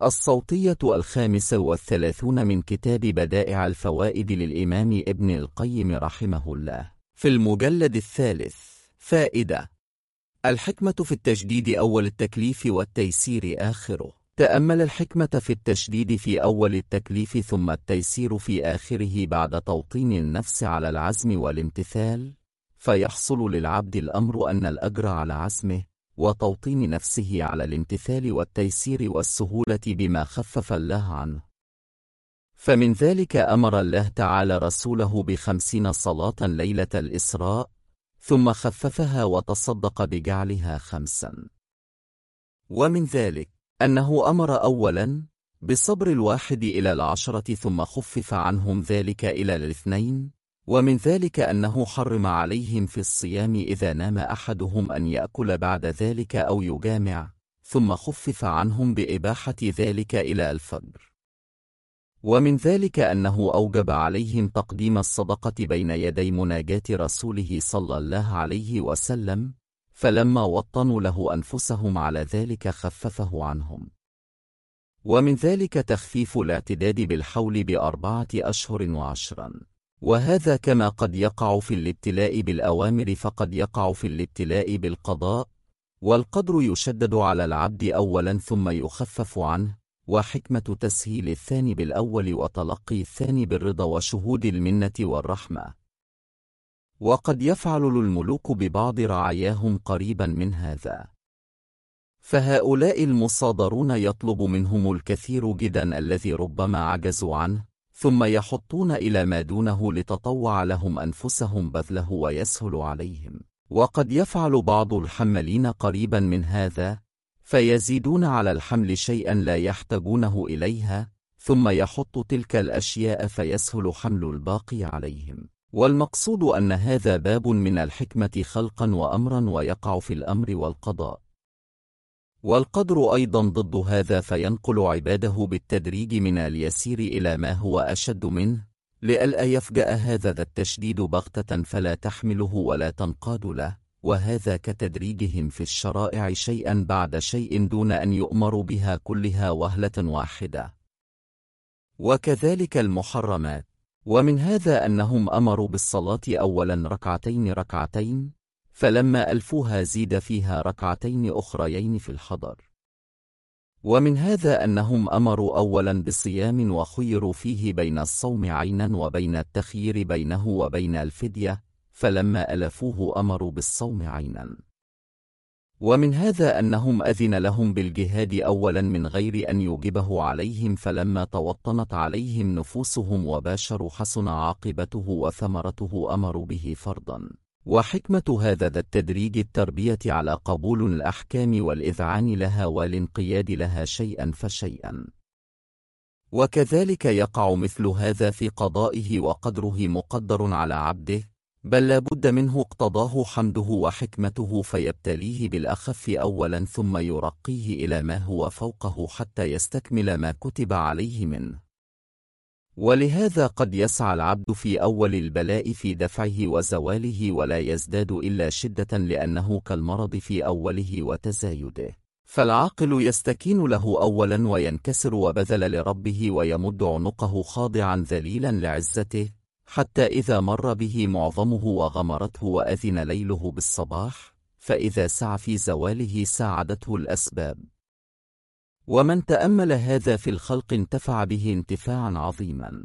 الصوتية 35 من كتاب بدائع الفوائد للإمام ابن القيم رحمه الله، في المجلد 3. فائدة: الحكمة في التشديد أول التكليف والتيسير آخره. تأمل الحكمة في التشديد في أول التكليف ثم التيسير في آخره بعد توطين النفس على العزم والامتثال، فيحصل للعبد الأمر أن الأجر على عزمه وتوطين نفسه على الامتثال والتيسير والسهولة بما خفف الله عنه. فمن ذلك أمر الله تعالى رسوله ب50 صلاة ليلة الإسراء، ثم خففها وتصدق بجعلها 5. ومن ذلك أنه أمر أولا بصبر 1 إلى 10 ثم خفف عنهم ذلك إلى 2. ومن ذلك أنه حرم عليهم في الصيام إذا نام أحدهم أن يأكل بعد ذلك أو يجامع، ثم خفف عنهم بإباحة ذلك إلى الفجر. ومن ذلك أنه أوجب عليهم تقديم الصدقة بين يدي مناجاة رسوله صلى الله عليه وسلم، فلما وطنوا له أنفسهم على ذلك خففه عنهم. ومن ذلك تخفيف الاعتداد بالحول ب4 أشهر و10، وهذا كما قد يقع في الابتلاء بالأوامر فقد يقع في الابتلاء بالقضاء، والقدر يشدد على العبد أولا ثم يخفف عنه، وحكمة تسهيل الثاني بالأول وتلقي الثاني بالرضا وشهود المنة والرحمة. وقد يفعل الملوك ببعض رعاياهم قريبا من هذا، فهؤلاء المصادرون يطلب منهم الكثير جدا الذي ربما عجزوا عنه، ثم يحطون إلى ما دونه لتطوع لهم أنفسهم بذله ويسهل عليهم. وقد يفعل بعض الحملين قريبا من هذا، فيزيدون على الحمل شيئا لا يحتاجونه إليها، ثم يحط تلك الأشياء فيسهل حمل الباقي عليهم. والمقصود أن هذا باب من الحكمة خلقا وأمرا ويقع في الأمر والقضاء. والقدر أيضا ضد هذا، فينقل عباده بالتدريج من اليسير إلى ما هو أشد منه، لئلا يفجأ هذا التشديد بغتة فلا تحمله ولا تنقاد له، وهذا كتدريجهم في الشرائع شيئا بعد شيء دون أن يؤمروا بها كلها وهلة واحدة. وكذلك المحرمات. ومن هذا أنهم أمروا بالصلاة أولا ركعتين، فلما ألفوها زيد فيها 2 أخريين في الحضر. ومن هذا أنهم أمروا أولا بصيام وخيروا فيه بين الصوم عينا وبين التخيير بينه وبين الفدية، فلما ألفوه أمروا بالصوم عينا. ومن هذا أنهم أذن لهم بالجهاد أولا من غير أن يوجبه عليهم، فلما توطنت عليهم نفوسهم وباشروا حسن عاقبته وثمرته أمروا به فرضا. وحكمة هذا التدريج التربية على قبول الأحكام والإذعان لها والانقياد لها شيئا فشيئا. وكذلك يقع مثل هذا في قضائه، وقدره مقدر على عبده، بل لا بد منه اقتضاه حمده وحكمته، فيبتليه بالأخف أولا ثم يرقيه إلى ما هو فوقه حتى يستكمل ما كتب عليه منه. ولهذا قد يسعى العبد في أول البلاء في دفعه وزواله ولا يزداد إلا شدة، لأنه كالمرض في أوله وتزايده، فالعاقل يستكين له أولا وينكسر وبذل لربه ويمد عنقه خاضعا ذليلا لعزته، حتى إذا مر به معظمه وغمرته وأذن ليله بالصباح، فإذا سعى في زواله ساعدته الأسباب. ومن تأمل هذا في الخلق انتفع به انتفاعا عظيما.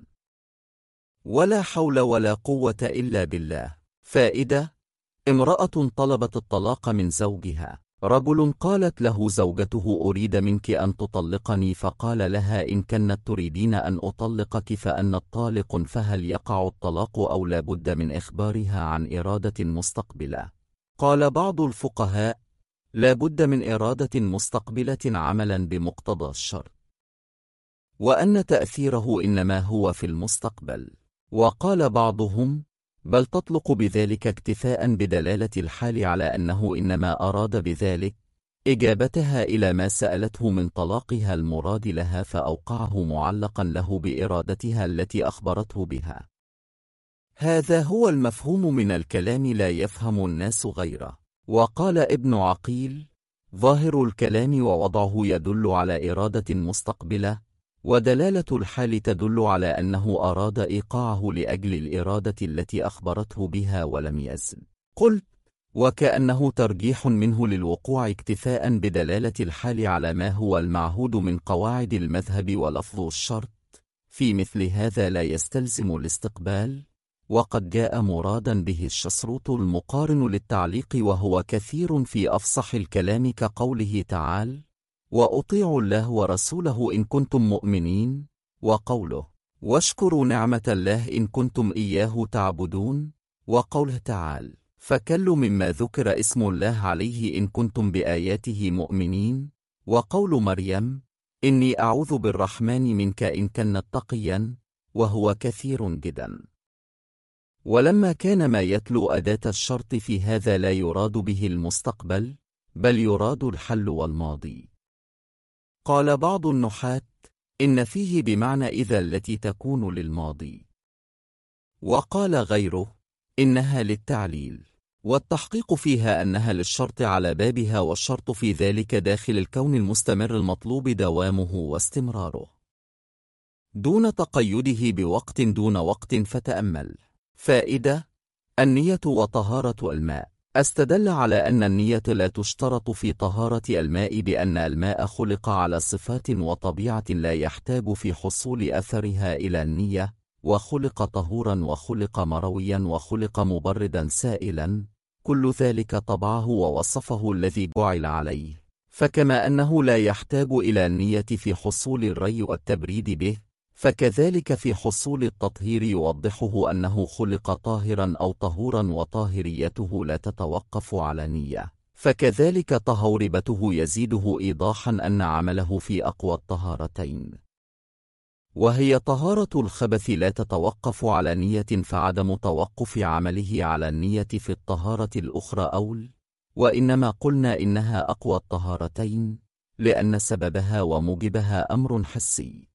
ولا حول ولا قوة إلا بالله. فائدة: امرأة طلبت الطلاق من زوجها. رجل قالت له زوجته: أريد منك أن تطلقني، فقال لها: إن كنت تريدين أن أطلقك فأنا الطالق، فهل يقع الطلاق أو لا بد من إخبارها عن إرادة مستقبلة؟ قال بعض الفقهاء: لا بد من إرادة مستقبلة عملا بمقتضى الشرط، وأن تأثيره إنما هو في المستقبل. وقال بعضهم: بل تطلق بذلك اكتفاء بدلالة الحال على أنه إنما أراد بذلك إجابتها إلى ما سألته من طلاقها المراد لها، فأوقعه معلقا له بإرادتها التي أخبرته بها. هذا هو المفهوم من الكلام، لا يفهم الناس غيره. وقال ابن عقيل: ظاهر الكلام ووضعه يدل على إرادة مستقبلة، ودلالة الحال تدل على أنه أراد إيقاعه لأجل الإرادة التي أخبرته بها ولم يزل. قلت: وكأنه ترجيح منه للوقوع اكتفاء بدلالة الحال على ما هو المعهود من قواعد المذهب، ولفظ الشرط في مثل هذا لا يستلزم الاستقبال، وقد جاء مرادا به الشسروط المقارن للتعليق، وهو كثير في أفصح الكلام كقوله تعالى: وأطيعوا الله ورسوله إن كنتم مؤمنين، وقوله: واشكروا نعمة الله إن كنتم إياه تعبدون، وقوله تعالى: فكلوا مما ذكر اسم الله عليه إن كنتم بآياته مؤمنين، وقول مريم: إني أعوذ بالرحمن منك إن كنت تقيا، وهو كثير جدا. ولما كان ما يتلو أداة الشرط في هذا لا يراد به المستقبل، بل يراد الحل والماضي. قال بعض النحاة: إن فيه بمعنى إذا التي تكون للماضي. وقال غيره: إنها للتعليل، والتحقيق فيها أنها للشرط على بابها، والشرط في ذلك داخل الكون المستمر المطلوب دوامه واستمراره دون تقيده بوقت دون وقت. فتأمل. فائدة: النية وطهارة الماء. استدل على أن النية لا تشترط في طهارة الماء بأن الماء خلق على صفات وطبيعة لا يحتاج في حصول أثرها إلى النية، وخلق طهورا وخلق مرويا وخلق مبردا سائلا، كل ذلك طبعه ووصفه الذي جعل عليه. فكما أنه لا يحتاج إلى النية في حصول الري والتبريد به، فكذلك في حصول التطهير يوضحه أنه خلق طاهرا أو طهورا، وطاهريته لا تتوقف على نية، فكذلك طهوربته يزيده إيضاحا أن عمله في أقوى الطهارتين، وهي طهارة الخبث، لا تتوقف على نية، فعدم توقف عمله على النية في الطهارة الأخرى أول، وإنما قلنا إنها أقوى الطهارتين لأن سببها وموجبها أمر حسي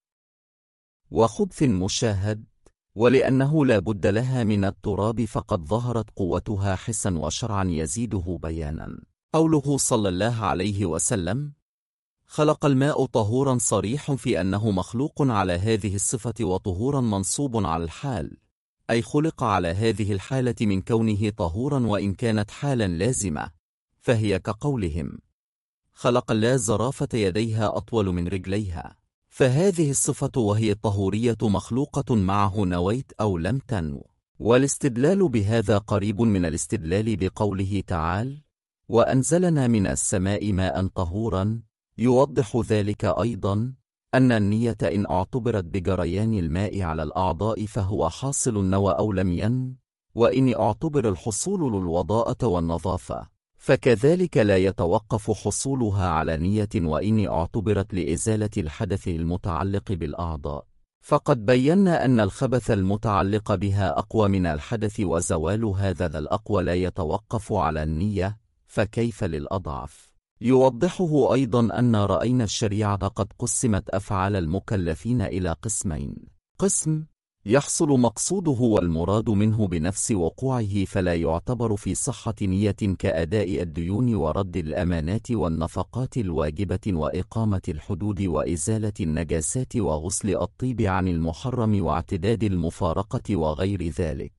وخبث مشاهد، ولأنه لا بد لها من التراب، فقد ظهرت قوتها حسا وشرعا يزيده بيانا. قوله صلى الله عليه وسلم: خلق الماء طهورا، صريح في أنه مخلوق على هذه الصفة، وطهورا منصوب على الحال، أي خلق على هذه الحالة من كونه طهورا، وإن كانت حالا لازمة، فهي كقولهم: خلق الله زرافة يديها أطول من رجليها، فهذه الصفة وهي الطهورية مخلوقة معه نويت أو لم تنو. والاستدلال بهذا قريب من الاستدلال بقوله تعالى: وأنزلنا من السماء ماء طهورا، يوضح ذلك أيضا أن النية إن اعتبرت بجريان الماء على الأعضاء فهو حاصل نوى أو لم ين، وإن اعتبر الحصول للوضاءة والنظافة فكذلك لا يتوقف حصولها على نية، وإن اعتبرت لإزالة الحدث المتعلق بالأعضاء فقد بينا أن الخبث المتعلق بها أقوى من الحدث، وزوال هذا الأقوى لا يتوقف على النية، فكيف للأضعف؟ يوضحه أيضا أن رأينا الشريعة قد قسمت أفعال المكلفين إلى قسمين: قسم يحصل مقصوده والمراد منه بنفس وقوعه، فلا يعتبر في صحة نية كأداء الديون ورد الأمانات والنفقات الواجبة وإقامة الحدود وإزالة النجاسات وغسل الطيب عن المحرم واعتداد المفارقة وغير ذلك،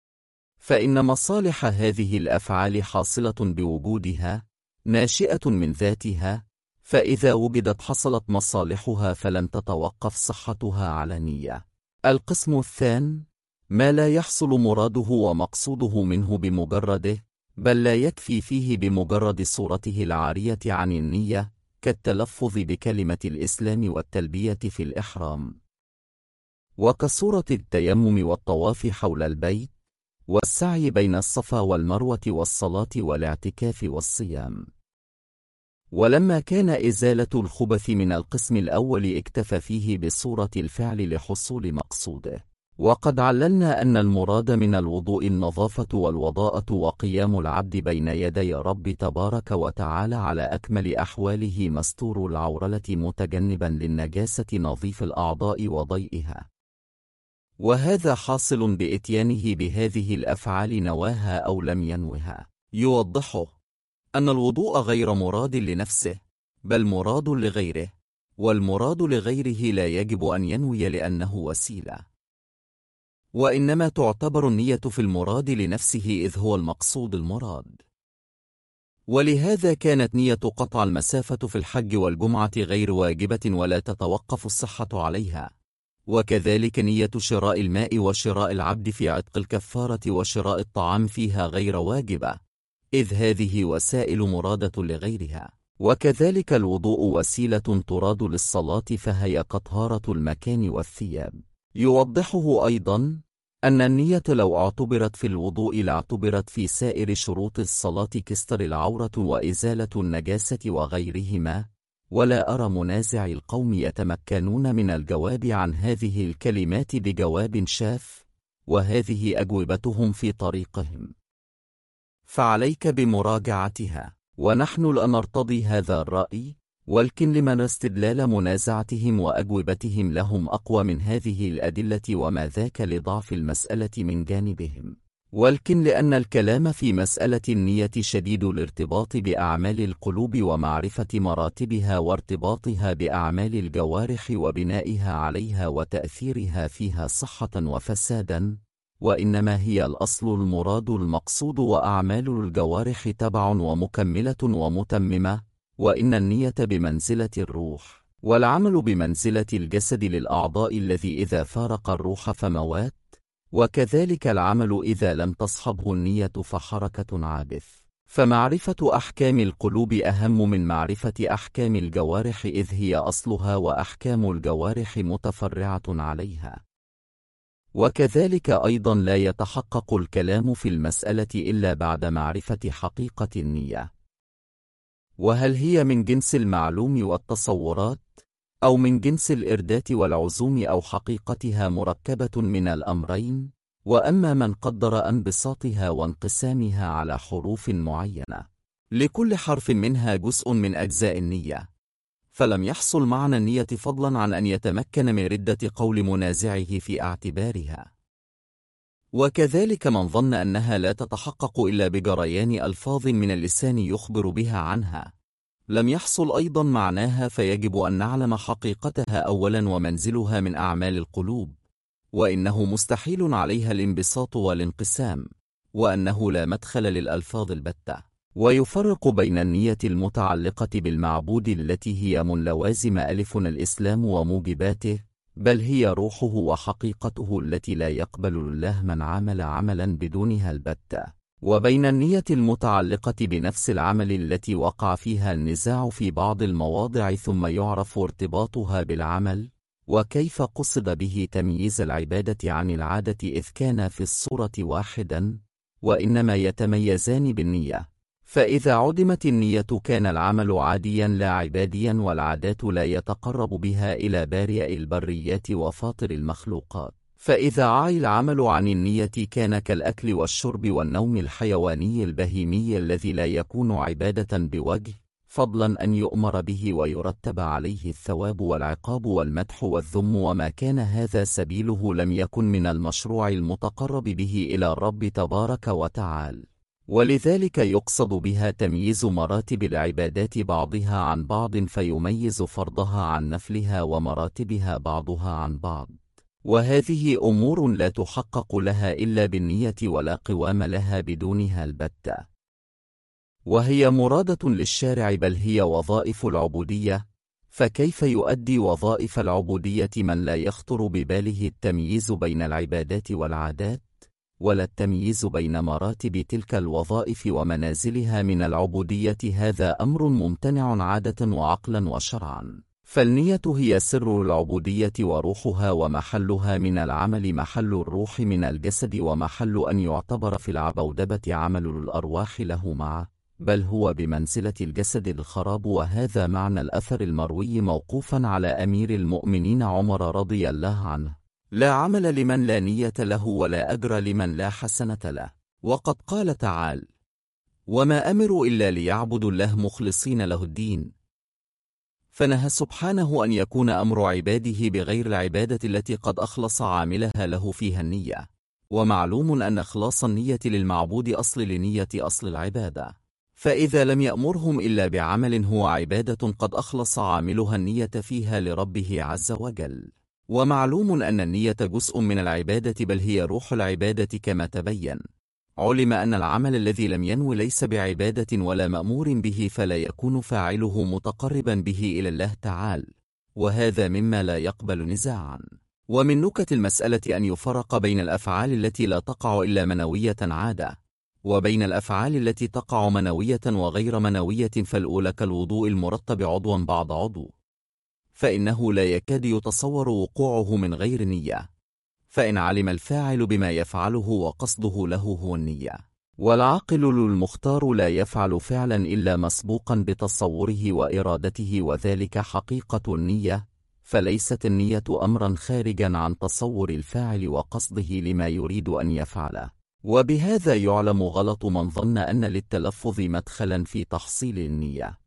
فإن مصالح هذه الأفعال حاصلة بوجودها، ناشئة من ذاتها، فإذا وجدت حصلت مصالحها فلم تتوقف صحتها على نية. القسم الثاني ما لا يحصل مراده ومقصوده منه بمجرده، بل لا يكفي فيه بمجرد صورته العارية عن النية، كالتلفظ بكلمة الإسلام والتلبية في الإحرام، وكصورة التيمم والطواف حول البيت، والسعي بين الصفا والمروة والصلاة والاعتكاف والصيام. ولما كان إزالة الخبث من القسم الأول اكتفى فيه بصورة الفعل لحصول مقصوده، وقد عللنا أن المراد من الوضوء النظافة والوضاءة وقيام العبد بين يدي رب تبارك وتعالى على أكمل أحواله مستور العورة متجنبا للنجاسة نظيف الأعضاء وضيئها، وهذا حاصل بإتيانه بهذه الأفعال نواها أو لم ينوها. يوضحه أن الوضوء غير مراد لنفسه، بل مراد لغيره، والمراد لغيره لا يجب أن ينوي لأنه وسيلة، وإنما تعتبر النية في المراد لنفسه إذ هو المقصود المراد. ولهذا كانت نية قطع المسافة في الحج والجمعة غير واجبة ولا تتوقف الصحة عليها، وكذلك نية شراء الماء وشراء العبد في عتق الكفارة وشراء الطعام فيها غير واجبة، إذ هذه وسائل مرادة لغيرها. وكذلك الوضوء وسيلة تراد للصلاة فهي كطهارة المكان والثياب. يوضحه أيضا أن النية لو اعتبرت في الوضوء لاعتبرت في سائر شروط الصلاة كستر العورة وإزالة النجاسة وغيرهما، ولا أرى منازعي القوم يتمكنون من الجواب عن هذه الكلمات بجواب شاف، وهذه أجوبتهم في طريقهم، فعليك بمراجعتها. ونحن لا نرتضي هذا الرأي، ولكن لمن استدلال منازعتهم وأجوبتهم لهم أقوى من هذه الأدلة، وما ذاك لضعف المسألة من جانبهم، ولكن لأن الكلام في مسألة النية شديد الارتباط بأعمال القلوب ومعرفة مراتبها وارتباطها بأعمال الجوارح وبنائها عليها وتأثيرها فيها صحة وفسادا، وإنما هي الأصل المراد المقصود، وأعمال الجوارح تبع ومكملة ومتممة، وإن النية بمنزلة الروح، والعمل بمنزلة الجسد للأعضاء الذي إذا فارق الروح فموات، وكذلك العمل إذا لم تصحبه النية فحركة عابث. فمعرفة أحكام القلوب أهم من معرفة أحكام الجوارح، إذ هي أصلها وأحكام الجوارح متفرعة عليها. وكذلك أيضا لا يتحقق الكلام في المسألة إلا بعد معرفة حقيقة النية، وهل هي من جنس المعلوم والتصورات، أو من جنس الإردات والعزوم، أو حقيقتها مركبة من الأمرين. وأما من قدر انبساطها وانقسامها على حروف معينة لكل حرف منها جزء من أجزاء النية، فلم يحصل معنى النية فضلا عن أن يتمكن من ردة قول منازعه في اعتبارها. وكذلك من ظن أنها لا تتحقق إلا بجريان ألفاظ من اللسان يخبر بها عنها، لم يحصل أيضا معناها، فيجب أن نعلم حقيقتها أولا ومنزلها من أعمال القلوب، وإنه مستحيل عليها الانبساط والانقسام، وأنه لا مدخل للألفاظ البتة. ويفرق بين النية المتعلقة بالمعبود التي هي من لوازم ألفنا الإسلام وموجباته، بل هي روحه وحقيقته التي لا يقبل الله من عمل عملا بدونها البتة، وبين النية المتعلقة بنفس العمل التي وقع فيها النزاع في بعض المواضع، ثم يعرف ارتباطها بالعمل وكيف قصد به تمييز العبادة عن العادة، إذ كان في الصورة واحدا، وإنما يتميزان بالنية. فإذا عدمت النية كان العمل عاديا لا عباديا، والعادات لا يتقرب بها إلى بارئ البريات وفاطر المخلوقات. فإذا عاي العمل عن النية كان كالأكل والشرب والنوم الحيواني البهيمي الذي لا يكون عبادة بوجه، فضلا أن يؤمر به ويرتب عليه الثواب والعقاب والمدح والذم، وما كان هذا سبيله لم يكن من المشروع المتقرب به إلى الرب تبارك وتعالى. ولذلك يقصد بها تمييز مراتب العبادات بعضها عن بعض، فيميز فرضها عن نفلها ومراتبها بعضها عن بعض، وهذه أمور لا تحقق لها إلا بالنية ولا قوام لها بدونها البتة، وهي مرادة للشارع، بل هي وظائف العبودية. فكيف يؤدي وظائف العبودية من لا يخطر بباله التمييز بين العبادات والعادات، ولا التمييز بين مراتب تلك الوظائف ومنازلها من العبودية؟ هذا أمر ممتنع عادة وعقلا وشرعا. فالنية هي سر العبودية وروحها، ومحلها من العمل محل الروح من الجسد، ومحل أن يعتبر في العبودبة عمل الأرواح له معه، بل هو بمنزلة الجسد الخراب. وهذا معنى الأثر المروي موقوفا على أمير المؤمنين عمر رضي الله عنه: لا عمل لمن لا نية له، ولا أجر لمن لا حسنة له. وقد قال تعالى: وما أمروا إلا ليعبدوا الله مخلصين له الدين. فنهى سبحانه أن يكون أمر عباده بغير العبادة التي قد أخلص عاملها له فيها النية. ومعلوم أن إخلاص النية للمعبود أصل لنية أصل العبادة، فإذا لم يأمرهم إلا بعمل هو عبادة قد أخلص عاملها النية فيها لربه عز وجل. ومعلوم أن النية جزء من العبادة بل هي روح العبادة كما تبين. علم أن العمل الذي لم ينو ليس بعبادة ولا مأمور به فلا يكون فاعله متقربا به إلى الله تعالى، وهذا مما لا يقبل نزاعا. ومن نكت المسألة أن يفرق بين الأفعال التي لا تقع إلا منوية عادة، وبين الأفعال التي تقع منوية وغير منوية، فالأولى كالوضوء المرتب عضوا بعد عضو، فإنه لا يكاد يتصور وقوعه من غير نية، فإن علم الفاعل بما يفعله وقصده له هو النية. والعاقل المختار لا يفعل فعلا إلا مسبوقا بتصوره وإرادته، وذلك حقيقة النية، فليست النية أمرا خارجا عن تصور الفاعل وقصده لما يريد أن يفعله. وبهذا يعلم غلط من ظن أن للتلفظ مدخلا في تحصيل النية.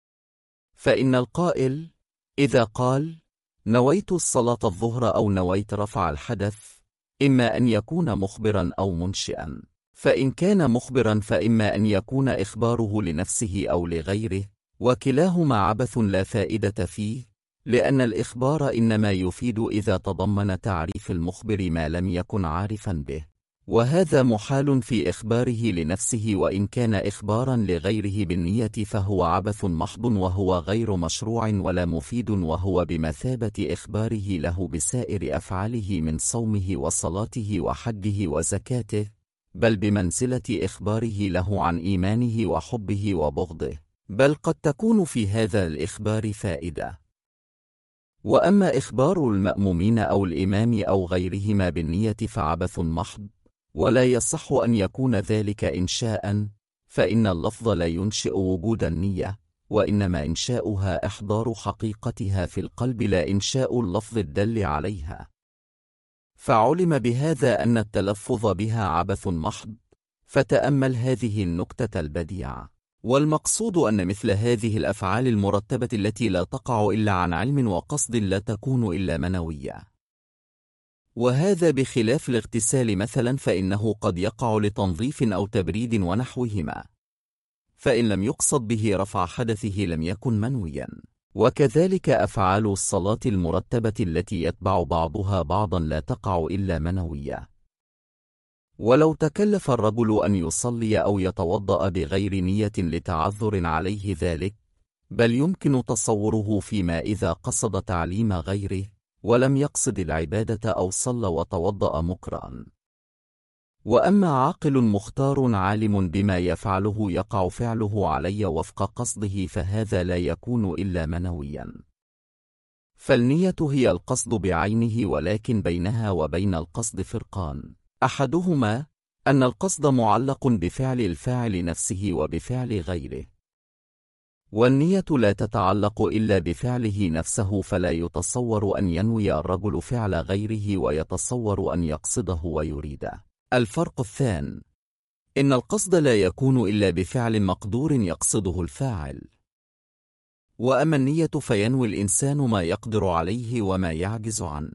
فإن القائل إذا قال نويت الصلاة الظهر أو نويت رفع الحدث، إما أن يكون مخبرا أو منشئا، فإن كان مخبرا فإما أن يكون إخباره لنفسه أو لغيره، وكلاهما عبث لا فائدة فيه، لأن الإخبار إنما يفيد إذا تضمن تعريف المخبر ما لم يكن عارفا به، وهذا محال في إخباره لنفسه، وإن كان إخبارا لغيره بالنية فهو عبث محض وهو غير مشروع ولا مفيد، وهو بمثابة إخباره له بسائر أفعاله من صومه وصلاته وحجه وزكاته، بل بمنزلة إخباره له عن إيمانه وحبه وبغضه، بل قد تكون في هذا الإخبار فائدة. وأما إخبار المأمومين أو الإمام أو غيرهما بالنية فعبث محض، ولا يصح أن يكون ذلك إنشاء، فإن اللفظ لا ينشئ وجود النية، وإنما إنشاؤها إحضار حقيقتها في القلب لا إنشاء اللفظ الدل عليها. فعلم بهذا أن التلفظ بها عبث محض، فتأمل هذه النكتة البديعة. والمقصود أن مثل هذه الأفعال المرتبة التي لا تقع إلا عن علم وقصد لا تكون إلا منوية، وهذا بخلاف الاغتسال مثلا، فإنه قد يقع لتنظيف أو تبريد ونحوهما، فإن لم يقصد به رفع حدثه لم يكن منويا. وكذلك أفعال الصلاة المرتبة التي يتبع بعضها بعضا لا تقع إلا منوية. ولو تكلف الرجل أن يصلي أو يتوضأ بغير نية لتعذر عليه ذلك، بل يمكن تصوره فيما إذا قصد تعليم غيره ولم يقصد العبادة أو صلى وتوضأ مكرها. وأما عاقل مختار عالم بما يفعله يقع فعله علي وفق قصده، فهذا لا يكون إلا منويا. فالنية هي القصد بعينه، ولكن بينها وبين القصد فرقان، أحدهما أن القصد معلق بفعل الفاعل نفسه وبفعل غيره، والنية لا تتعلق إلا بفعله نفسه، فلا يتصور أن ينوي الرجل فعل غيره ويتصور أن يقصده ويريده. الفرق الثاني إن القصد لا يكون إلا بفعل مقدور يقصده الفاعل، وأما النية فينوي الإنسان ما يقدر عليه وما يعجز عنه.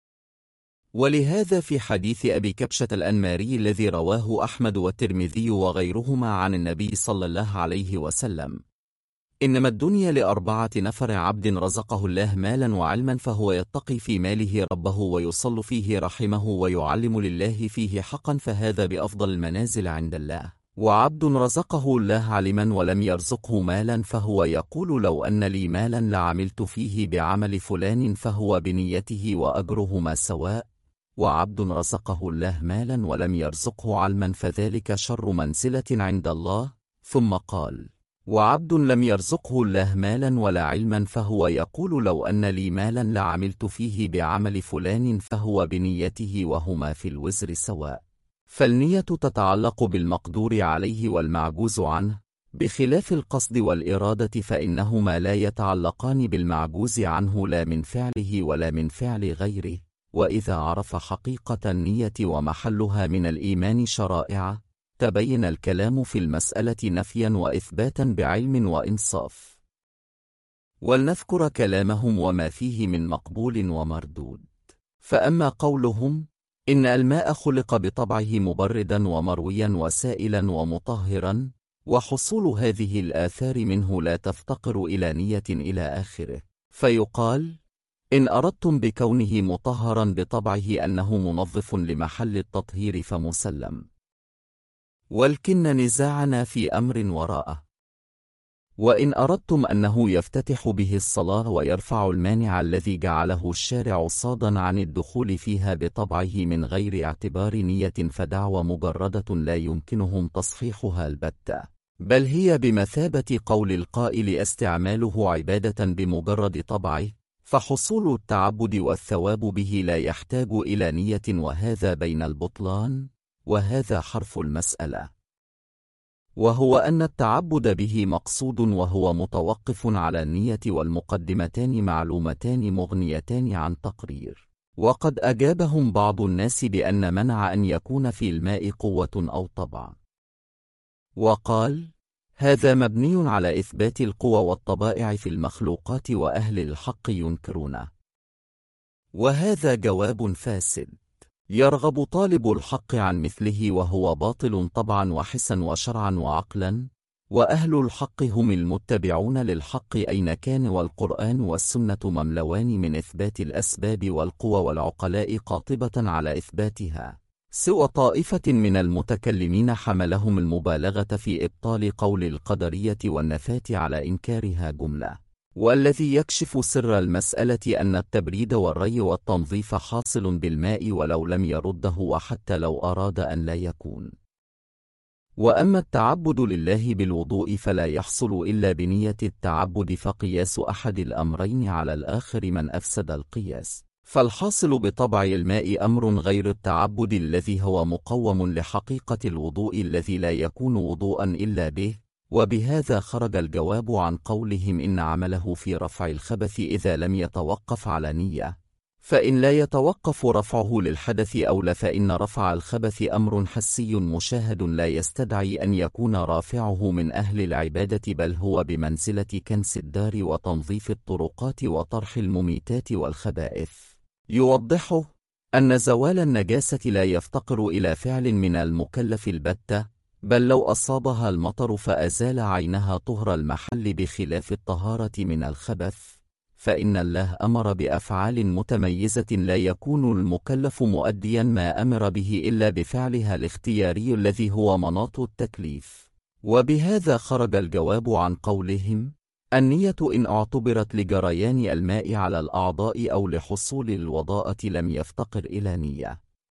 ولهذا في حديث أبي كبشة الأنماري الذي رواه أحمد والترمذي وغيرهما عن النبي صلى الله عليه وسلم: إنما الدنيا ل4 نفر عبد رزقه الله مالا وعلما، فهو يتقي في ماله ربه ويصل فيه رحمه ويعلم لله فيه حقا، فهذا بأفضل المنازل عند الله. وعبد رزقه الله علما ولم يرزقه مالا، فهو يقول لو أن لي مالا لعملت فيه بعمل فلان، فهو بنيته وأجرهما سواء. وعبد رزقه الله مالا ولم يرزقه علما، فذلك شر منزلة عند الله. ثم قال: وعبد لم يرزقه الله مالا ولا علما، فهو يقول لو أن لي مالا لعملت فيه بعمل فلان، فهو بنيته وهما في الوزر سواء. فالنية تتعلق بالمقدور عليه والمعجوز عنه، بخلاف القصد والإرادة، فإنهما لا يتعلقان بالمعجوز عنه لا من فعله ولا من فعل غيره. وإذا عرف حقيقة النية ومحلها من الإيمان شرائع، تبين الكلام في المسألة نفيا وإثباتا بعلم وإنصاف. ولنذكر كلامهم وما فيه من مقبول ومردود. فأما قولهم إن الماء خلق بطبعه مبردا ومرويا وسائلا ومطهرا، وحصول هذه الآثار منه لا تفتقر إلى نية إلى آخره. فيقال: إن أردتم بكونه مطهرا بطبعه أنه منظف لمحل التطهير فمسلم، ولكن نزاعنا في أمر وراءه. وإن أردتم أنه يفتتح به الصلاة ويرفع المانع الذي جعله الشارع صادا عن الدخول فيها بطبعه من غير اعتبار نية فدعوى مجردة لا يمكنهم تصحيحها البتة، بل هي بمثابة قول القائل استعماله عبادة بمجرد طبعه، فحصول التعبد والثواب به لا يحتاج إلى نية، وهذا بين البطلان، وهذا حرف المسألة، وهو أن التعبد به مقصود وهو متوقف على النية، والمقدمتان معلومتان مغنيتان عن تقرير. وقد أجابهم بعض الناس بأن منع أن يكون في الماء قوة أو طبع، وقال: هذا مبني على إثبات القوى والطبائع في المخلوقات، وأهل الحق ينكرونه. وهذا جواب فاسد يرغب طالب الحق عن مثله، وهو باطل طبعا وحسا وشرعا وعقلا، وأهل الحق هم المتبعون للحق أين كان، والقرآن والسنة مملوان من إثبات الأسباب والقوى، والعقلاء قاطبة على إثباتها، سوى طائفة من المتكلمين حملهم المبالغة في إبطال قول القدرية والنفاة على إنكارها جملة. والذي يكشف سر المسألة أن التبريد والري والتنظيف حاصل بالماء ولو لم يرده، وحتى لو أراد أن لا يكون. وأما التعبد لله بالوضوء فلا يحصل إلا بنية التعبد، فقياس أحد الأمرين على الآخر من أفسد القياس، فالحاصل بطبع الماء أمر غير التعبد الذي هو مقوم لحقيقة الوضوء الذي لا يكون وضوءا إلا به. وبهذا خرج الجواب عن قولهم إن عمله في رفع الخبث إذا لم يتوقف على نية، فإن لا يتوقف رفعه للحدث أولى، فإن رفع الخبث أمر حسي مشاهد لا يستدعي أن يكون رافعه من أهل العبادة، بل هو بمنزلة كنس الدار وتنظيف الطرقات وطرح المميتات والخبائث. يوضحه أن زوال النجاسة لا يفتقر إلى فعل من المكلف البتة، بل لو أصابها المطر فأزال عينها طهر المحل بخلاف الطهارة من الخبث، فإن الله أمر بأفعال متميزة لا يكون المكلف مؤديا ما أمر به إلا بفعلها الاختياري الذي هو مناط التكليف. وبهذا خرج الجواب عن قولهم: النية إن اعتبرت لجريان الماء على الأعضاء أو لحصول الوضاءة لم يفتقر إلى نية.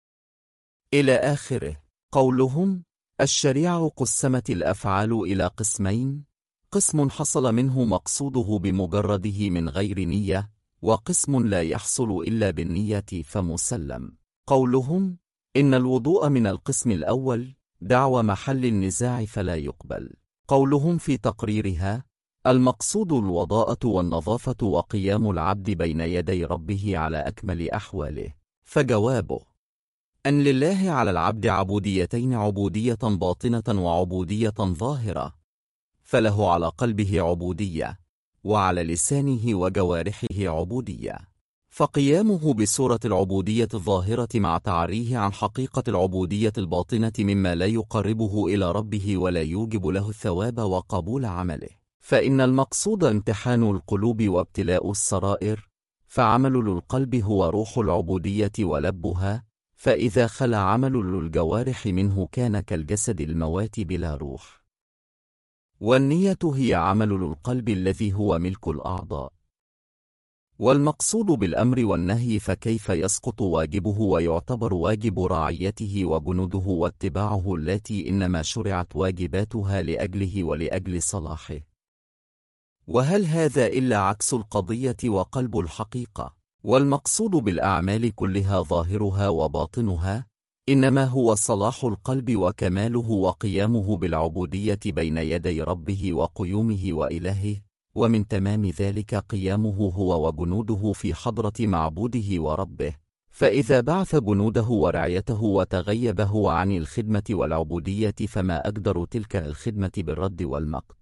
إلى آخره. قولهم: الشريعة قسمت الأفعال إلى قسمين: قسم حصل منه مقصوده بمجرده من غير نية، وقسم لا يحصل إلا بالنية فمسلم. قولهم: إن الوضوء من القسم الأول دعوى محل النزاع فلا يقبل. قولهم في تقريرها: المقصود الوضاءة والنظافة وقيام العبد بين يدي ربه على أكمل أحواله. فجوابه أن لله على العبد عبوديتين: عبودية باطنة وعبودية ظاهرة، فله على قلبه عبودية، وعلى لسانه وجوارحه عبودية. فقيامه بصورة العبودية الظاهرة مع تعريه عن حقيقة العبودية الباطنة مما لا يقربه إلى ربه ولا يوجب له الثواب وقبول عمله، فإن المقصود امتحان القلوب وابتلاء السرائر، فعمل القلب هو روح العبودية ولبها، فإذا خلا عمل الجوارح منه كان كالجسد الموات بلا روح. والنية هي عمل القلب الذي هو ملك الأعضاء. والمقصود بالأمر والنهي، فكيف يسقط واجبه ويعتبر واجب رعيته وجنوده واتباعه التي إنما شرعت واجباتها لأجله ولأجل صلاحه؟ وهل هذا إلا عكس القضية وقلب الحقيقة؟ والمقصود بالأعمال كلها ظاهرها وباطنها إنما هو صلاح القلب وكماله وقيامه بالعبودية بين يدي ربه وقيومه وإلهه، ومن تمام ذلك قيامه هو وجنوده في حضرة معبوده وربه، فإذا بعث جنوده ورعيته وتغيبه عن الخدمة والعبودية فما أقدر تلك الخدمة بالرد والمقت.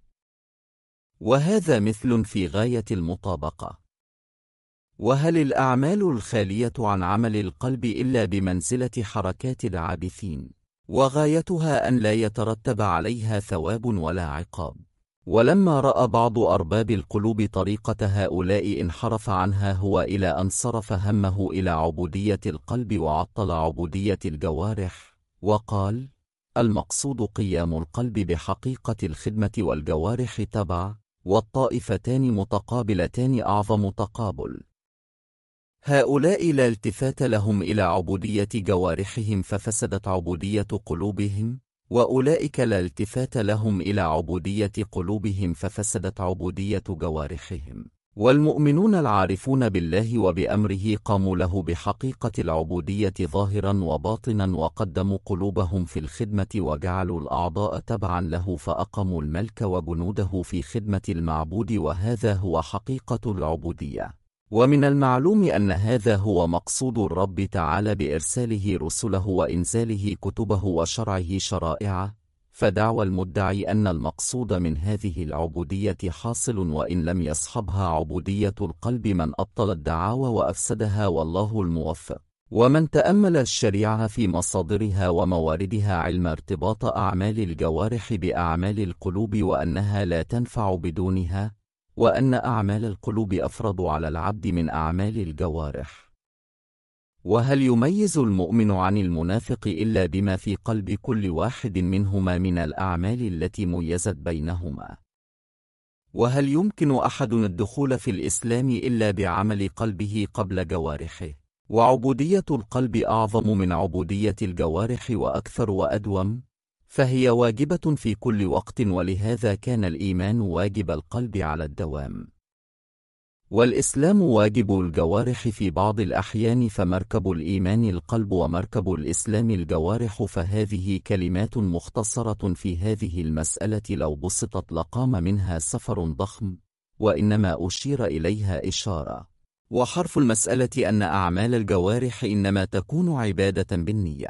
وهذا مثل في غاية المطابقة. وهل الأعمال الخالية عن عمل القلب إلا بمنزلة حركات العابثين؟ وغايتها أن لا يترتب عليها ثواب ولا عقاب. ولما رأى بعض أرباب القلوب طريقة هؤلاء انحرف عنها هو إلى أن صرف همه إلى عبودية القلب وعطل عبودية الجوارح، وقال: المقصود قيام القلب بحقيقة الخدمة والجوارح تبع، والطائفتان متقابلتان أعظم تقابل. هؤلاء لا التفات لهم إلى عبودية جوارحهم ففسدت عبودية قلوبهم، وأولئك لا التفات لهم إلى عبودية قلوبهم ففسدت عبودية جوارحهم. والمؤمنون العارفون بالله وبأمره قاموا له بحقيقة العبودية ظاهرا وباطنا، وقدموا قلوبهم في الخدمة وجعلوا الأعضاء تبعا له، فأقاموا الملك وجنوده في خدمة المعبود، وهذا هو حقيقة العبودية. ومن المعلوم أن هذا هو مقصود الرب تعالى بإرساله رسله وإنزاله كتبه وشرعه شرائعه، فدعوى المدعي أن المقصود من هذه العبودية حاصل وإن لم يصحبها عبودية القلب من أبطل الدعاوى وأفسدها، والله الموفق. ومن تأمل الشريعة في مصادرها ومواردها علم ارتباط أعمال الجوارح بأعمال القلوب، وأنها لا تنفع بدونها، وأن أعمال القلوب أفرض على العبد من أعمال الجوارح. وهل يميز المؤمن عن المنافق إلا بما في قلب كل واحد منهما من الأعمال التي ميزت بينهما؟ وهل يمكن أحد الدخول في الإسلام إلا بعمل قلبه قبل جوارحه؟ وعبودية القلب أعظم من عبودية الجوارح وأكثر وأدوم، فهي واجبة في كل وقت، ولهذا كان الإيمان واجب القلب على الدوام، والإسلام واجب الجوارح في بعض الأحيان، فمركب الإيمان القلب ومركب الإسلام الجوارح. فهذه كلمات مختصرة في هذه المسألة لو بسطت لقام منها سفر ضخم، وإنما أشير إليها إشارة. وحرف المسألة أن أعمال الجوارح إنما تكون عبادة بالنية،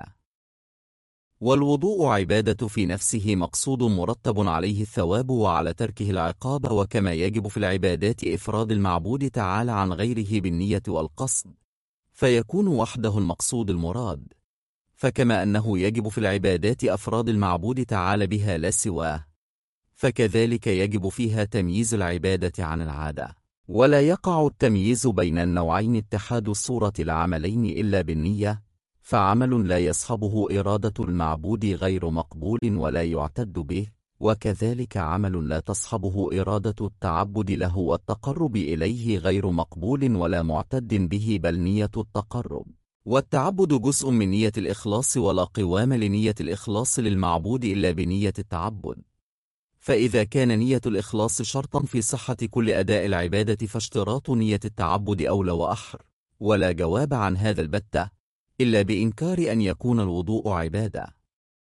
والوضوء عبادة في نفسه مقصود مرتب عليه الثواب وعلى تركه العقاب، وكما يجب في العبادات إفراد المعبود تعالى عن غيره بالنية والقصد، فيكون وحده المقصود المراد، فكما أنه يجب في العبادات أفراد المعبود تعالى بها لا سواه، فكذلك يجب فيها تمييز العبادة عن العادة. ولا يقع التمييز بين النوعين اتحاد صورة العملين إلا بالنية، فعمل لا يصحبه إرادة المعبود غير مقبول ولا يعتد به، وكذلك عمل لا تصحبه إرادة التعبد له والتقرب إليه غير مقبول ولا معتد به، بل نية التقرب والتعبد جزء من نية الإخلاص، ولا قوام لنية الإخلاص للمعبود إلا بنية التعبد. فإذا كان نية الإخلاص شرطا في صحة كل أداء العبادة، فاشتراط نية التعبد أولى وأحر، ولا جواب عن هذا البتة إلا بإنكار أن يكون الوضوء عبادة.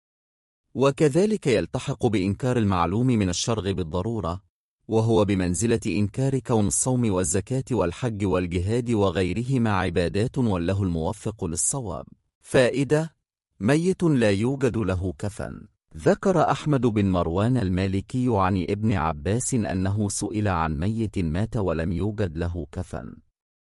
وكذلك يلتحق بإنكار المعلوم من الشرع بالضرورة، وهو بمنزلة إنكار كون الصوم والزكاة والحج والجهاد وغيرهما عبادات، والله الموفق للصواب. فائدة: ميت لا يوجد له كفن. ذكر أحمد بن مروان المالكي عن ابن عباس أنه سئل عن ميت مات ولم يوجد له كفن،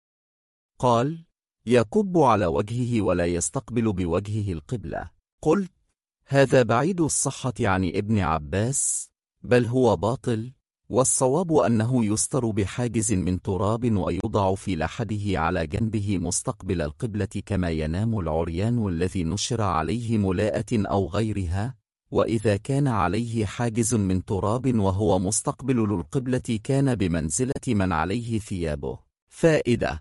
قال: يكب على وجهه ولا يستقبل بوجهه القبلة. قلت: هذا بعيد الصحة عن ابن عباس، بل هو باطل، والصواب أنه يستر بحاجز من تراب ويوضع في لحده على جنبه مستقبل القبلة، كما ينام العريان الذي نشر عليه ملاءة أو غيرها، وإذا كان عليه حاجز من تراب وهو مستقبل للقبلة كان بمنزلة من عليه ثيابه. فائدة: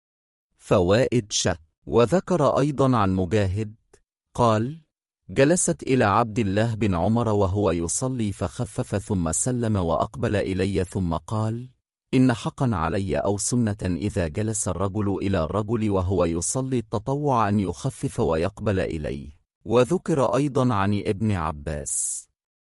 فوائد وذكر أيضا عن مجاهد قال: جلست إلى عبد الله بن عمر وهو يصلي فخفف ثم سلم وأقبل إلي ثم قال: إن حقا علي أو سنة إذا جلس الرجل إلى الرجل وهو يصلي التطوع أن يخفف ويقبل إليه. وذكر أيضا عن ابن عباس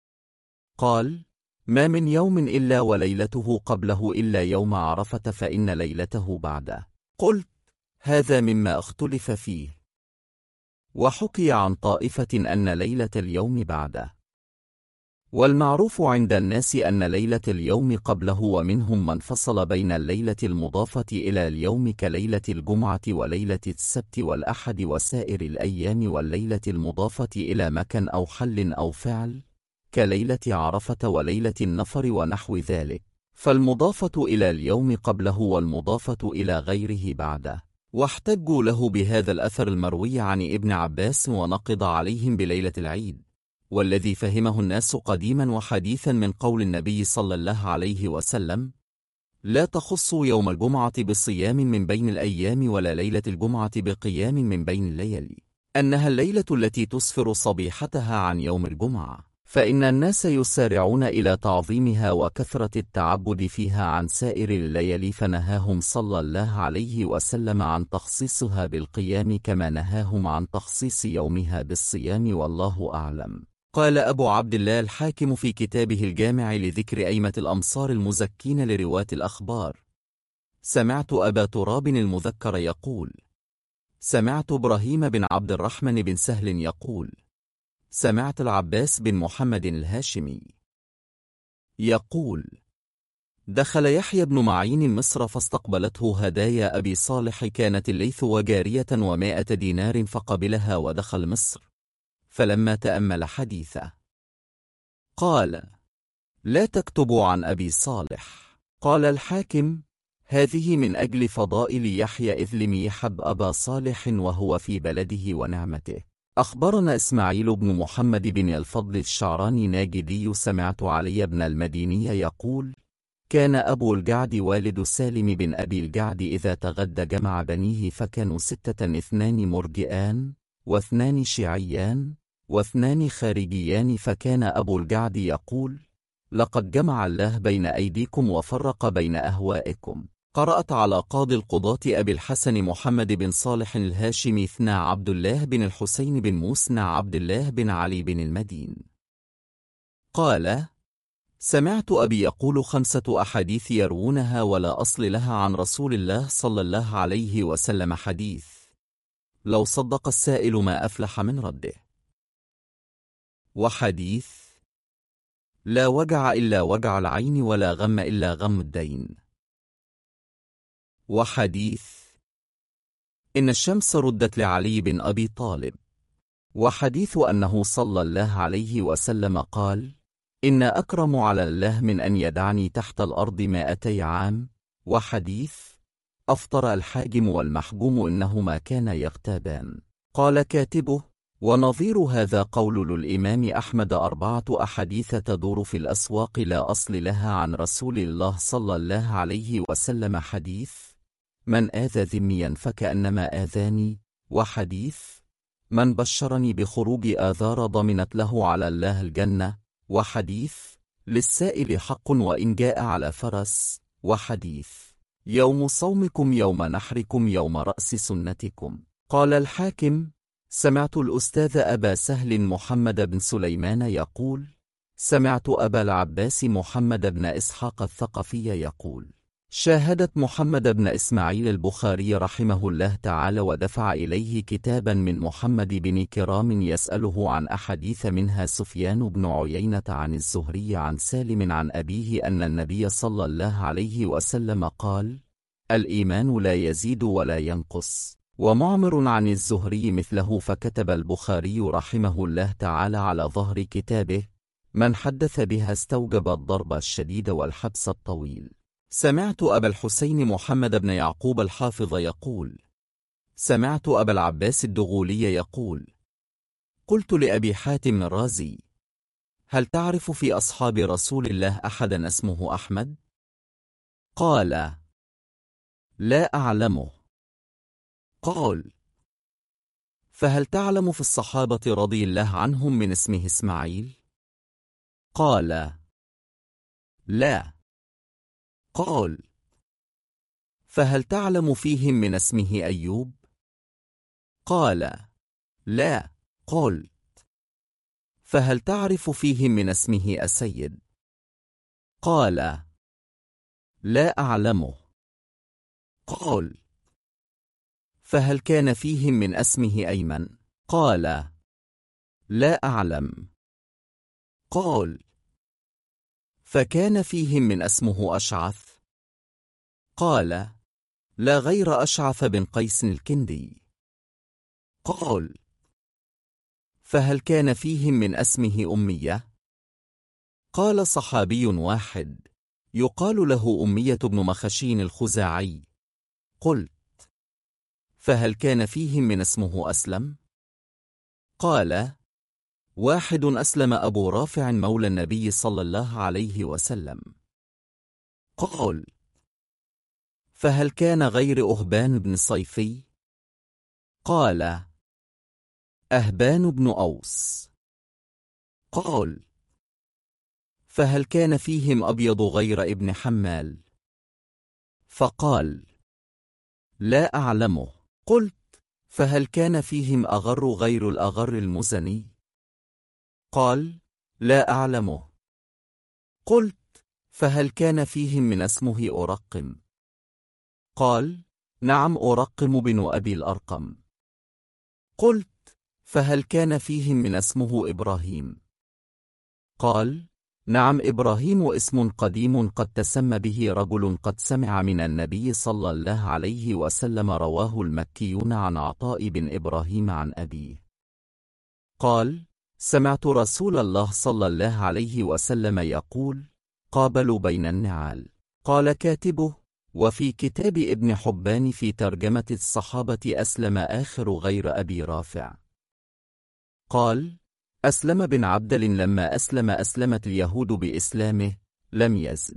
قال: ما من يوم إلا وليلته قبله إلا يوم عرفة فإن ليلته بعده. قلت: هذا مما اختلف فيه. وحكي عن طائفة أن ليلة اليوم بعده. والمعروف عند الناس أن ليلة اليوم قبله، ومنهم من فصل بين الليلة المضافة إلى اليوم كليلة الجمعة وليلة السبت والأحد وسائر الأيام، والليلة المضافة إلى مكان أو حل أو فعل كليلة عرفة وليلة النفر ونحو ذلك، فالمضافة إلى اليوم قبله والمضافة إلى غيره بعده. واحتجوا له بهذا الأثر المروي عن ابن عباس ونقض عليهم بليلة العيد، والذي فهمه الناس قديما وحديثا من قول النبي صلى الله عليه وسلم: لا تخصوا يوم الجمعة بصيام من بين الأيام ولا ليلة الجمعة بقيام من بين الليالي، أنها الليلة التي تسفر صبيحتها عن يوم الجمعة، فإن الناس يسارعون إلى تعظيمها وكثرة التعبد فيها عن سائر الليالي، فنهاهم صلى الله عليه وسلم عن تخصيصها بالقيام كما نهاهم عن تخصيص يومها بالصيام، والله أعلم. قال أبو عبد الله الحاكم في كتابه الجامع لذكر أئمة الأمصار المزكين لرواة الأخبار: سمعت أبا تراب المذكر يقول: سمعت إبراهيم بن عبد الرحمن بن سهل يقول: سمعت العباس بن محمد الهاشمي يقول: دخل يحيى بن معين مصر فاستقبلته هدايا أبي صالح، كانت الليث وجارية 100 دينار، فقبلها ودخل مصر، فلما تأمل حديثه قال: لا تكتبوا عن أبي صالح. قال الحاكم: هذه من أجل فضائل يحيى، إذ لم يحب أبا صالح وهو في بلده ونعمته. أخبرنا إسماعيل بن محمد بن الفضل الشعراني ناجدي: سمعت علي بن المديني يقول: كان أبو الجعد والد سالم بن أبي الجعد إذا تغدى جمع بنيه، فكانوا 6، 2 مرجئان و2 شيعيان و2 خارجيان، فكان أبو الجعد يقول: لقد جمع الله بين أيديكم وفرق بين أهوائكم. قرأت على قاضي القضاة أبي الحسن محمد بن صالح الهاشمي ثنى عبد الله بن الحسين بن موسى عبد الله بن علي بن المدين قال: سمعت أبي يقول: 5 أحاديث يروونها ولا أصل لها عن رسول الله صلى الله عليه وسلم، حديث لو صدق السائل ما أفلح من رده، وحديث لا وجع إلا وجع العين ولا غم إلا غم الدين، وحديث إن الشمس ردت لعلي بن أبي طالب، وحديث أنه صلى الله عليه وسلم قال: إن أكرم على الله من أن يدعني تحت الأرض 200 عام، وحديث أفطر الحاجم والمحجوم إنهما كانا يغتابان. قال كاتبه: ونظير هذا قول للإمام أحمد: 4 أحاديث تدور في الأسواق لا أصل لها عن رسول الله صلى الله عليه وسلم، حديث من آذى ذميا فكأنما آذاني، وحديث من بشرني بخروج آذار ضمنت له على الله الجنة، وحديث للسائل حق وإن جاء على فرس، وحديث يوم صومكم يوم نحركم يوم رأس سنتكم. قال الحاكم: سمعت الأستاذ أبا سهل محمد بن سليمان يقول: سمعت أبا العباس محمد بن إسحاق الثقفي يقول: شاهدت محمد بن إسماعيل البخاري رحمه الله تعالى، ودفع إليه كتابا من محمد بن كرام يسأله عن أحاديث، منها سفيان بن عيينة عن الزهري عن سالم عن أبيه أن النبي صلى الله عليه وسلم قال: الإيمان لا يزيد ولا ينقص. ومعمر عن الزهري مثله، فكتب البخاري رحمه الله تعالى على ظهر كتابه: من حدث بها استوجب الضرب الشديد والحبس الطويل. سمعت أبا الحسين محمد بن يعقوب الحافظ يقول: سمعت أبا العباس الدغولي يقول: قلت لأبي حاتم الرازي: هل تعرف في أصحاب رسول الله أحدا اسمه أحمد؟ قال: لا أعلمه. قال: فهل تعلم في الصحابة رضي الله عنهم من اسمه إسماعيل؟ قال: لا. قال: فهل تعلم فيهم من اسمه أيوب؟ قال: لا. قال: فهل تعرف فيهم من اسمه السيد؟ قال: لا أعلمه. قال: فهل كان فيهم من اسمه أيمن؟ قال: لا أعلم. قال: فكان فيهم من اسمه أشعث؟ قال: لا، غير أشعث بن قيس الكندي. قال: فهل كان فيهم من اسمه أمية؟ قال صحابي واحد يقال له أمية بن مخشين الخزاعي. قلت: فهل كان فيهم من اسمه أسلم؟ قال: واحد أسلم أبو رافع مولى النبي صلى الله عليه وسلم. قال: فهل كان غير أهبان بن صيفي؟ قال: أهبان بن أوس. قال: فهل كان فيهم أبيض غير ابن حمال؟ فقال: لا أعلمه. قلت: فهل كان فيهم أغر غير الأغر المزني؟ قال: لا أعلمه. قلت: فهل كان فيهم من اسمه أرقم؟ قال: نعم، أرقم بن أبي الأرقم. قلت: فهل كان فيهم من اسمه إبراهيم؟ قال: نعم، إبراهيم اسم قديم قد تسمى به رجل قد سمع من النبي صلى الله عليه وسلم، رواه المكيون عن عطاء بن إبراهيم عن أبيه. قال: سمعت رسول الله صلى الله عليه وسلم يقول: قابلوا بين النعال. قال كاتبه: وفي كتاب ابن حبان في ترجمة الصحابة أسلم آخر غير أبي رافع. قال: أسلم بن عبدل لما أسلم أسلمت اليهود بإسلامه، لم يزد.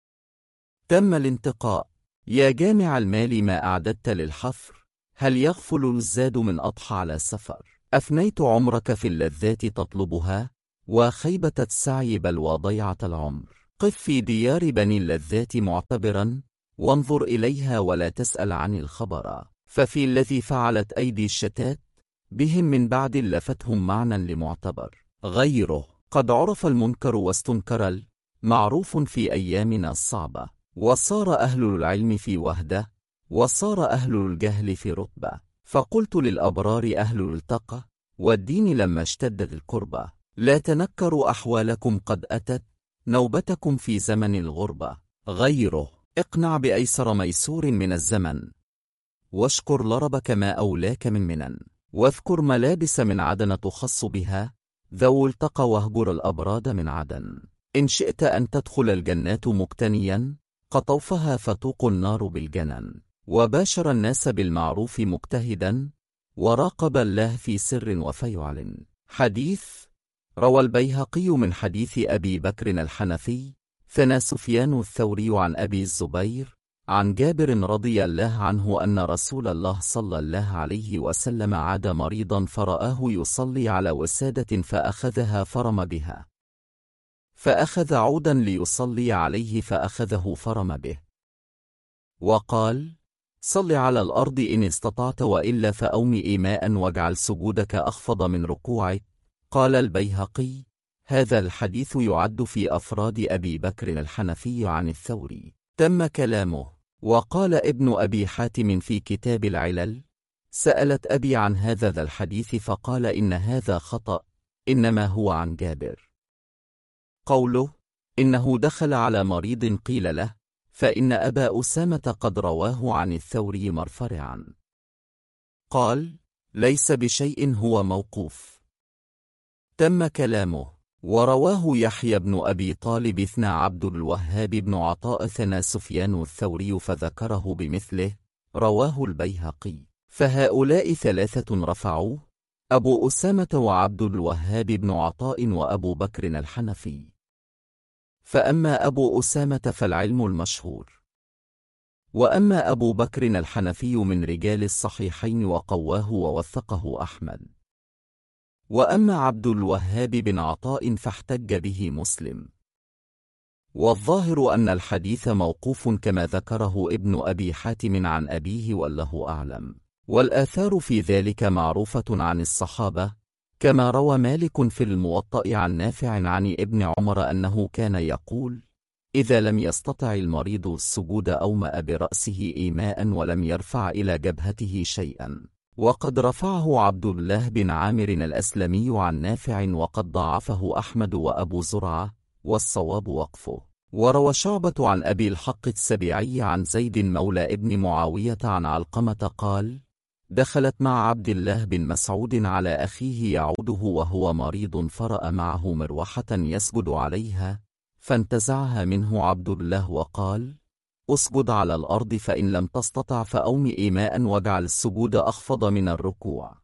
تم الانتقاء. يا جامع المال، ما أعددت للحفر؟ هل يغفل الزاد من أضحى على سفر؟ أفنيت عمرك في اللذات تطلبها، وخيبة السعي بل وضيعة العمر. قف في ديار بني اللذات معتبرا، وانظر إليها ولا تسأل عن الخبر، ففي الذي فعلت أيدي الشتات بهم من بعد لفتهم معنى لمعتبر غيره. قد عرف المنكر واستنكر المعروف في أيامنا الصعبة، وصار أهل العلم في وهدة، وصار أهل الجهل في رتبة. فقلت للأبرار أهل التقى والدين لما اشتدت الكربة: لا تنكروا أحوالكم، قد أتت نوبتكم في زمن الغربة غيره. اقنع بأيسر ميسور من الزمن، واشكر لربك ما أولاك من منن، واذكر ملابس من عدن تخص بها ذو التقى، واهجر الأبراد من عدن. إن شئت أن تدخل الجنات مقتنيا، قطوفها فتوق النار بالجنن. وباشر الناس بالمعروف مجتهدا، وراقب الله في سر وفيعلن. حديث روى البيهقي من حديث أبي بكر الحنفي ثنى سفيان الثوري عن أبي الزبير عن جابر رضي الله عنه أن رسول الله صلى الله عليه وسلم عاد مريضا فرآه يصلي على وسادة فأخذها فرم بها، فأخذ عودا ليصلي عليه فأخذه فرم به، وقال: صل على الأرض إن استطعت، وإلا فأومئ إيماء واجعل سجودك أخفض من ركوعك. قال البيهقي: هذا الحديث يعد في أفراد أبي بكر الحنفي عن الثوري. تم كلامه. وقال ابن أبي حاتم في كتاب العلل: سألت أبي عن هذا الحديث فقال: إن هذا خطأ، إنما هو عن جابر. قوله إنه دخل على مريض قيل له، فإن أبا أسامة قد رواه عن الثوري مرفوعا. قال: ليس بشيء، هو موقوف. تم كلامه. ورواه يحيى بن أبي طالب ثنى عبد الوهاب بن عطاء ثنى سفيان الثوري فذكره بمثله، رواه البيهقي. فهؤلاء ثلاثة رفعوه: أبو أسامة وعبد الوهاب بن عطاء وأبو بكر الحنفي. فأما أبو أسامة فالعلم المشهور، وأما أبو بكر الحنفي من رجال الصحيحين وقواه ووثقه أحمد. وأما عبد الوهاب بن عطاء فاحتج به مسلم. والظاهر أن الحديث موقوف كما ذكره ابن أبي حاتم عن أبيه، والله أعلم. والآثار في ذلك معروفة عن الصحابة، كما روى مالك في الموطأ عن نافع عن ابن عمر أنه كان يقول: إذا لم يستطع المريض السجود أومأ برأسه إيماء ولم يرفع إلى جبهته شيئا. وقد رفعه عبد الله بن عامر الأسلمي عن نافع، وقد ضعفه أحمد وأبو زرعة والصواب وقفه. وروى شعبة عن أبي الحق السبيعي عن زيد مولى ابن معاوية عن علقمة قال: دخلت مع عبد الله بن مسعود على أخيه يعوده وهو مريض، فرأى معه مروحة يسجد عليها، فانتزعها منه عبد الله وقال: اسجد على الأرض، فإن لم تستطع فأومئ إيماء واجعل السجود أخفض من الركوع.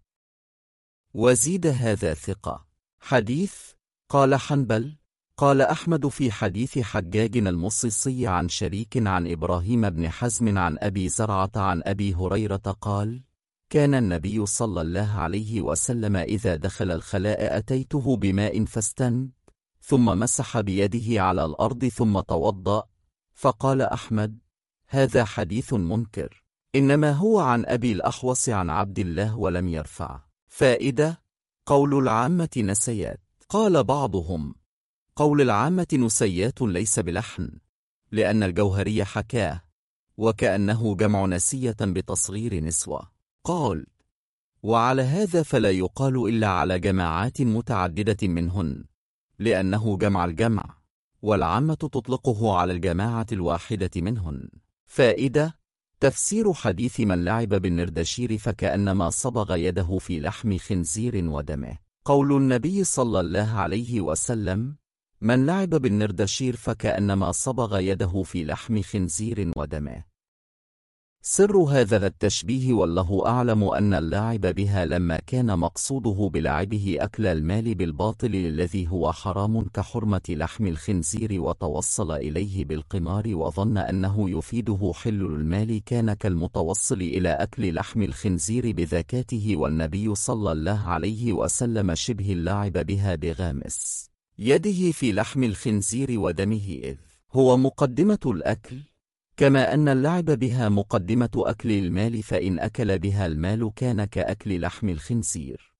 وزيد هذا ثقة. حديث. قال حنبل: قال أحمد في حديث حجاج المصيصي عن شريك عن إبراهيم بن حزم عن أبي زرعة عن أبي هريرة قال: كان النبي صلى الله عليه وسلم إذا دخل الخلاء أتيته بماء فاستنج، ثم مسح بيده على الأرض ثم توضأ. فقال أحمد: هذا حديث منكر، إنما هو عن أبي الأحوص عن عبد الله ولم يرفع. فائدة: قول العامة نسيات. قال بعضهم: قول العامة نسيات ليس بلحن، لأن الجوهري حكاه، وكأنه جمع نسية بتصغير نسوة. قال: وعلى هذا فلا يقال إلا على جماعات متعددة منهن، لأنه جمع الجمع، والعامة تطلقه على الجماعة الواحدة منهن. فائدة: تفسير حديث من لعب بالنردشير فكأنما صبغ يده في لحم خنزير ودمه. قول النبي صلى الله عليه وسلم: من لعب بالنردشير فكأنما صبغ يده في لحم خنزير ودمه. سر هذا التشبيه والله أعلم أن اللاعب بها لما كان مقصوده بلعبه أكل المال بالباطل الذي هو حرام كحرمة لحم الخنزير، وتوصل إليه بالقمار وظن أنه يفيده حل المال، كان كالمتوصل إلى أكل لحم الخنزير بذكاته، والنبي صلى الله عليه وسلم شبه اللاعب بها بغامس يده في لحم الخنزير ودمه، إذ هو مقدمة الأكل، كما أن اللعب بها مقدمة أكل المال، فإن أكل بها المال كان كأكل لحم الخنزير.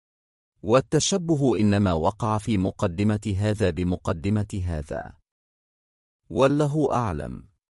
والتشبه إنما وقع في مقدمة هذا بمقدمة هذا، والله أعلم.